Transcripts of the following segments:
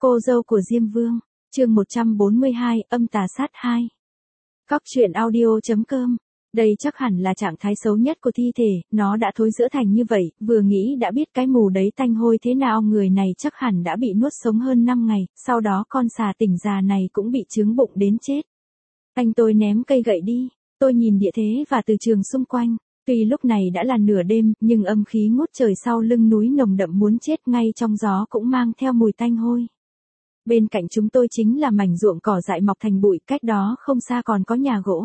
Cô dâu của Diêm Vương, chương 142, âm tà sát 2. Cóc truyện audio.com. Đây chắc hẳn là trạng thái xấu nhất của thi thể, nó đã thối rữa thành như vậy, vừa nghĩ đã biết cái mùi đấy tanh hôi thế nào, người này chắc hẳn đã bị nuốt sống hơn 5 ngày, sau đó con xà tỉnh già này cũng bị chứng bụng đến chết. Anh tôi ném cây gậy đi, tôi nhìn địa thế và từ trường xung quanh. Tuy lúc này đã là nửa đêm, nhưng âm khí ngút trời sau lưng núi nồng đậm muốn chết, ngay trong gió cũng mang theo mùi tanh hôi. Bên cạnh chúng tôi chính là mảnh ruộng cỏ dại mọc thành bụi, cách đó không xa còn có nhà gỗ.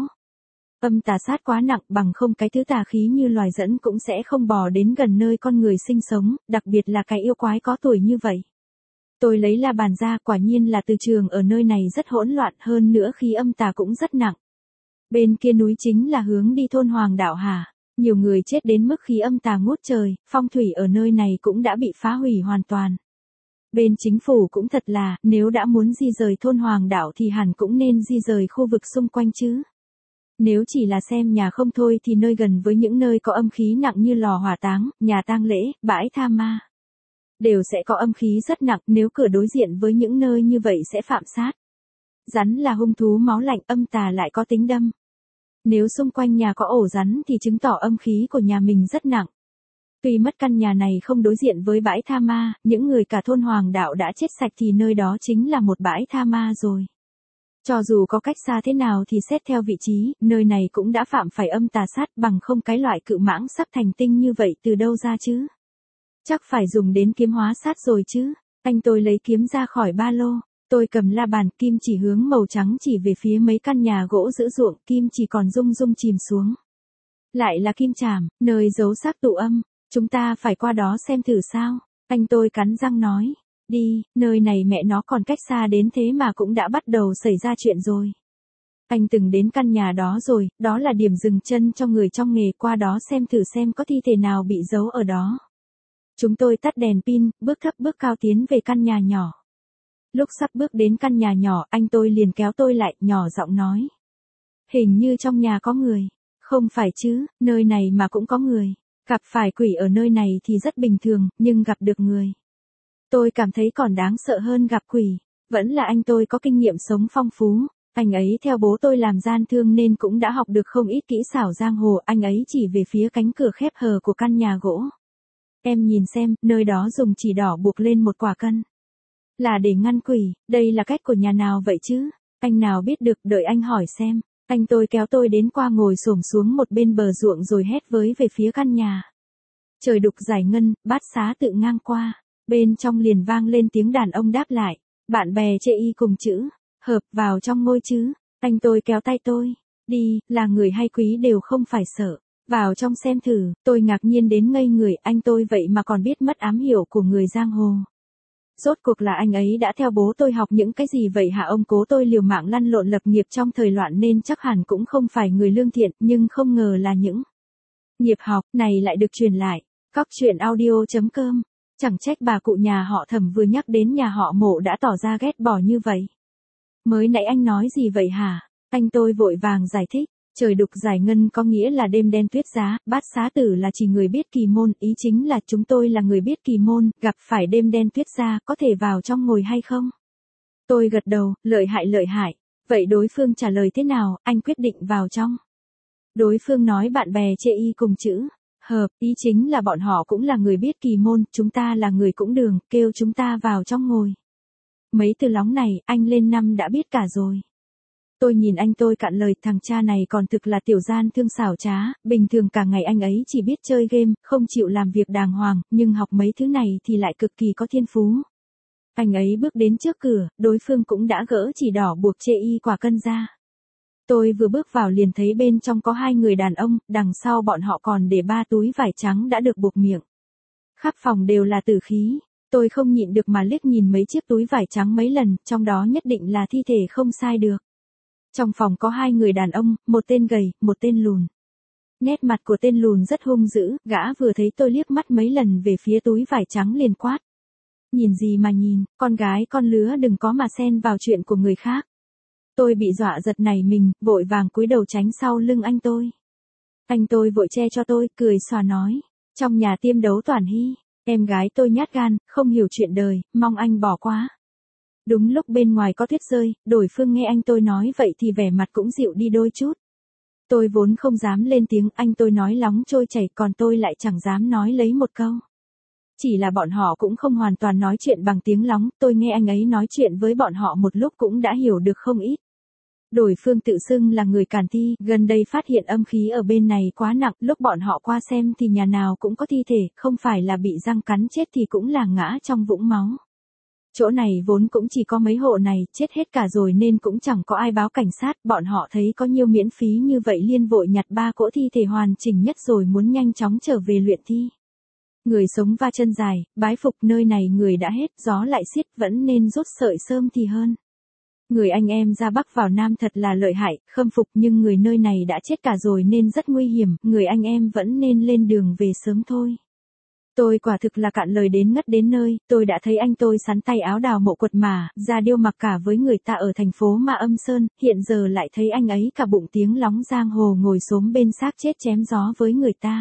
Âm tà sát quá nặng, bằng không cái thứ tà khí như loài dẫn cũng sẽ không bò đến gần nơi con người sinh sống, đặc biệt là cái yêu quái có tuổi như vậy. Tôi lấy la bàn ra, quả nhiên là từ trường ở nơi này rất hỗn loạn, hơn nữa khí âm tà cũng rất nặng. Bên kia núi chính là hướng đi thôn Hoàng Đạo Hà. Nhiều người chết đến mức khí âm tà ngút trời, phong thủy ở nơi này cũng đã bị phá hủy hoàn toàn. Bên chính phủ cũng thật là, nếu đã muốn di rời thôn Hoàng Đạo thì hẳn cũng nên di rời khu vực xung quanh chứ. Nếu chỉ là xem nhà không thôi thì nơi gần với những nơi có âm khí nặng như lò hỏa táng, nhà tang lễ, bãi tha ma, đều sẽ có âm khí rất nặng, nếu cửa đối diện với những nơi như vậy sẽ phạm sát. Rắn là hung thú máu lạnh, âm tà lại có tính đâm. Nếu xung quanh nhà có ổ rắn thì chứng tỏ âm khí của nhà mình rất nặng. Tuy mất căn nhà này không đối diện với bãi tha ma, những người cả thôn Hoàng Đạo đã chết sạch thì nơi đó chính là một bãi tha ma rồi. Cho dù có cách xa thế nào thì xét theo vị trí, nơi này cũng đã phạm phải âm tà sát, bằng không cái loại cự mãng sắp thành tinh như vậy từ đâu ra chứ? Chắc phải dùng đến kiếm hóa sát rồi chứ. Anh tôi lấy kiếm ra khỏi ba lô. Tôi cầm la bàn, kim chỉ hướng màu trắng chỉ về phía mấy căn nhà gỗ giữa ruộng, kim chỉ còn rung rung chìm xuống. Lại là kim chảm, nơi giấu xác tụ âm, chúng ta phải qua đó xem thử sao. Anh tôi cắn răng nói, đi, nơi này mẹ nó còn cách xa đến thế mà cũng đã bắt đầu xảy ra chuyện rồi. Anh từng đến căn nhà đó rồi, đó là điểm dừng chân cho người trong nghề, qua đó xem thử xem có thi thể nào bị giấu ở đó. Chúng tôi tắt đèn pin, bước thấp bước cao tiến về căn nhà nhỏ. Lúc sắp bước đến căn nhà nhỏ, anh tôi liền kéo tôi lại, nhỏ giọng nói. Hình như trong nhà có người. Không phải chứ, nơi này mà cũng có người. Gặp phải quỷ ở nơi này thì rất bình thường, nhưng gặp được người. Tôi cảm thấy còn đáng sợ hơn gặp quỷ. Vẫn là anh tôi có kinh nghiệm sống phong phú. Anh ấy theo bố tôi làm gian thương nên cũng đã học được không ít kỹ xảo giang hồ. Anh ấy chỉ về phía cánh cửa khép hờ của căn nhà gỗ. Em nhìn xem, nơi đó dùng chỉ đỏ buộc lên một quả cân. Là để ngăn quỷ, đây là cách của nhà nào vậy chứ? Anh nào biết được, đợi anh hỏi xem. Anh tôi kéo tôi đến qua ngồi xổm xuống một bên bờ ruộng rồi hét với về phía căn nhà. Trời đục giải ngân, bát xá tự ngang qua. Bên trong liền vang lên tiếng đàn ông đáp lại. Bạn bè chê y cùng chữ, hợp vào trong ngôi chứ. Anh tôi kéo tay tôi. Đi, là người hay quý đều không phải sợ. Vào trong xem thử, tôi ngạc nhiên đến ngây người, anh tôi vậy mà còn biết mất ám hiệu của người giang hồ. Rốt cuộc là anh ấy đã theo bố tôi học những cái gì vậy hả? Ông cố tôi liều mạng lăn lộn lập nghiệp trong thời loạn nên chắc hẳn cũng không phải người lương thiện, nhưng không ngờ là những nghiệp học này lại được truyền lại. Cóc truyện audio.com. Chẳng trách bà cụ nhà họ Thẩm vừa nhắc đến nhà họ Mộ đã tỏ ra ghét bỏ như vậy. Mới nãy anh nói gì vậy hả? Anh tôi vội vàng giải thích. Trời đục giải ngân có nghĩa là đêm đen tuyết giá, bát xá tử là chỉ người biết kỳ môn, ý chính là chúng tôi là người biết kỳ môn, gặp phải đêm đen tuyết giá, có thể vào trong ngồi hay không? Tôi gật đầu, lợi hại. Vậy đối phương trả lời thế nào, anh quyết định vào trong? Đối phương nói bạn bè chê y cùng chữ, hợp, ý chính là bọn họ cũng là người biết kỳ môn, chúng ta là người cũng đường, kêu chúng ta vào trong ngồi. Mấy từ lóng này, anh lên năm đã biết cả rồi. Tôi nhìn anh tôi cạn lời, thằng cha này còn thực là tiểu gian thương xảo trá, bình thường cả ngày anh ấy chỉ biết chơi game, không chịu làm việc đàng hoàng, nhưng học mấy thứ này thì lại cực kỳ có thiên phú. Anh ấy bước đến trước cửa, đối phương cũng đã gỡ chỉ đỏ buộc chê y quả cân ra. Tôi vừa bước vào liền thấy bên trong có 2 người đàn ông, đằng sau bọn họ còn để 3 túi vải trắng đã được buộc miệng. Khắp phòng đều là tử khí. Tôi không nhịn được mà liếc nhìn mấy chiếc túi vải trắng mấy lần, trong đó nhất định là thi thể không sai được. Trong phòng có 2 người đàn ông, một tên gầy, một tên lùn. Nét mặt của tên lùn rất hung dữ, gã vừa thấy tôi liếc mắt mấy lần về phía túi vải trắng liền quát. Nhìn gì mà nhìn, con gái con lứa đừng có mà xen vào chuyện của người khác. Tôi bị dọa giật nảy mình, vội vàng cúi đầu tránh sau lưng anh tôi. Anh tôi vội che cho tôi, cười xòa nói. Trong nhà tiêm đấu toàn hy, em gái tôi nhát gan, không hiểu chuyện đời, mong anh bỏ qua. Đúng lúc bên ngoài có tuyết rơi, Đổi Phương nghe anh tôi nói vậy thì vẻ mặt cũng dịu đi đôi chút. Tôi vốn không dám lên tiếng, anh tôi nói lóng trôi chảy còn tôi lại chẳng dám nói lấy một câu. Chỉ là bọn họ cũng không hoàn toàn nói chuyện bằng tiếng lóng, tôi nghe anh ấy nói chuyện với bọn họ một lúc cũng đã hiểu được không ít. Đổi Phương tự xưng là người Càn Thi, gần đây phát hiện âm khí ở bên này quá nặng, lúc bọn họ qua xem thì nhà nào cũng có thi thể, không phải là bị răng cắn chết thì cũng là ngã trong vũng máu. Chỗ này vốn cũng chỉ có mấy hộ này, chết hết cả rồi nên cũng chẳng có ai báo cảnh sát, bọn họ thấy có nhiều miễn phí như vậy liên vội nhặt 3 cỗ thi thể hoàn chỉnh nhất rồi muốn nhanh chóng trở về luyện thi. Người sống va chân dài, bái phục nơi này người đã hết, gió lại xiết vẫn nên rút sợi sơm thì hơn. Người anh em ra Bắc vào Nam thật là lợi hại, khâm phục nhưng người nơi này đã chết cả rồi nên rất nguy hiểm, người anh em vẫn nên lên đường về sớm thôi. Tôi quả thực là cạn lời đến ngất đến nơi, tôi đã thấy anh tôi sắn tay áo đào mộ quật mà, ra điêu mặc cả với người ta ở thành phố Ma Âm Sơn, hiện giờ lại thấy anh ấy cả bụng tiếng lóng giang hồ ngồi xổm bên xác chết chém gió với người ta.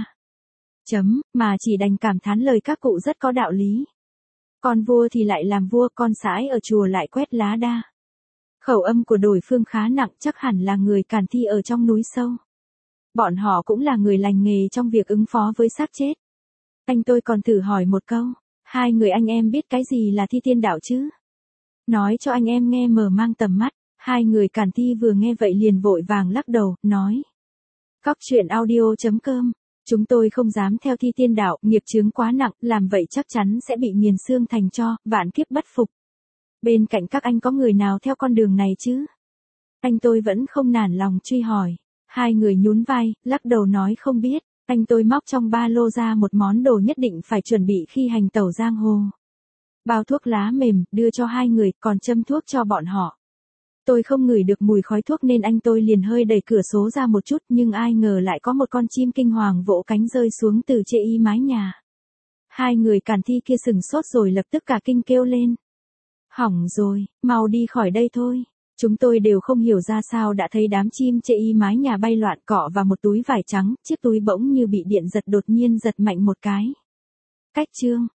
Mà chỉ đành cảm thán lời các cụ rất có đạo lý. Con vua thì lại làm vua, con sãi ở chùa lại quét lá đa. Khẩu âm của Đổi Phương khá nặng, chắc hẳn là người Càn Thi ở trong núi sâu. Bọn họ cũng là người lành nghề trong việc ứng phó với xác chết. Anh tôi còn thử hỏi một câu, 2 người anh em biết cái gì là thi tiên đạo chứ? Nói cho anh em nghe mở mang tầm mắt, 2 người Càn Thi vừa nghe vậy liền vội vàng lắc đầu, nói. Cóc truyện audio.com, chúng tôi không dám theo thi tiên đạo, nghiệp chướng quá nặng, làm vậy chắc chắn sẽ bị nghiền xương thành tro, vạn kiếp bất phục. Bên cạnh các anh có người nào theo con đường này chứ? Anh tôi vẫn không nản lòng truy hỏi. 2 người nhún vai, lắc đầu nói không biết. Anh tôi móc trong ba lô ra một món đồ nhất định phải chuẩn bị khi hành tẩu giang hồ. Bao thuốc lá mềm, đưa cho 2 người, còn châm thuốc cho bọn họ. Tôi không ngửi được mùi khói thuốc nên anh tôi liền hơi đẩy cửa sổ ra một chút, nhưng ai ngờ lại có một con chim kinh hoàng vỗ cánh rơi xuống từ chê y mái nhà. 2 người Càn Thi kia sừng sốt rồi lập tức cả kinh kêu lên. Hỏng rồi, mau đi khỏi đây thôi. Chúng tôi đều không hiểu ra sao đã thấy đám chim chê y mái nhà bay loạn cọ vào một túi vải trắng, chiếc túi bỗng như bị điện giật đột nhiên giật mạnh một cái. Cách chương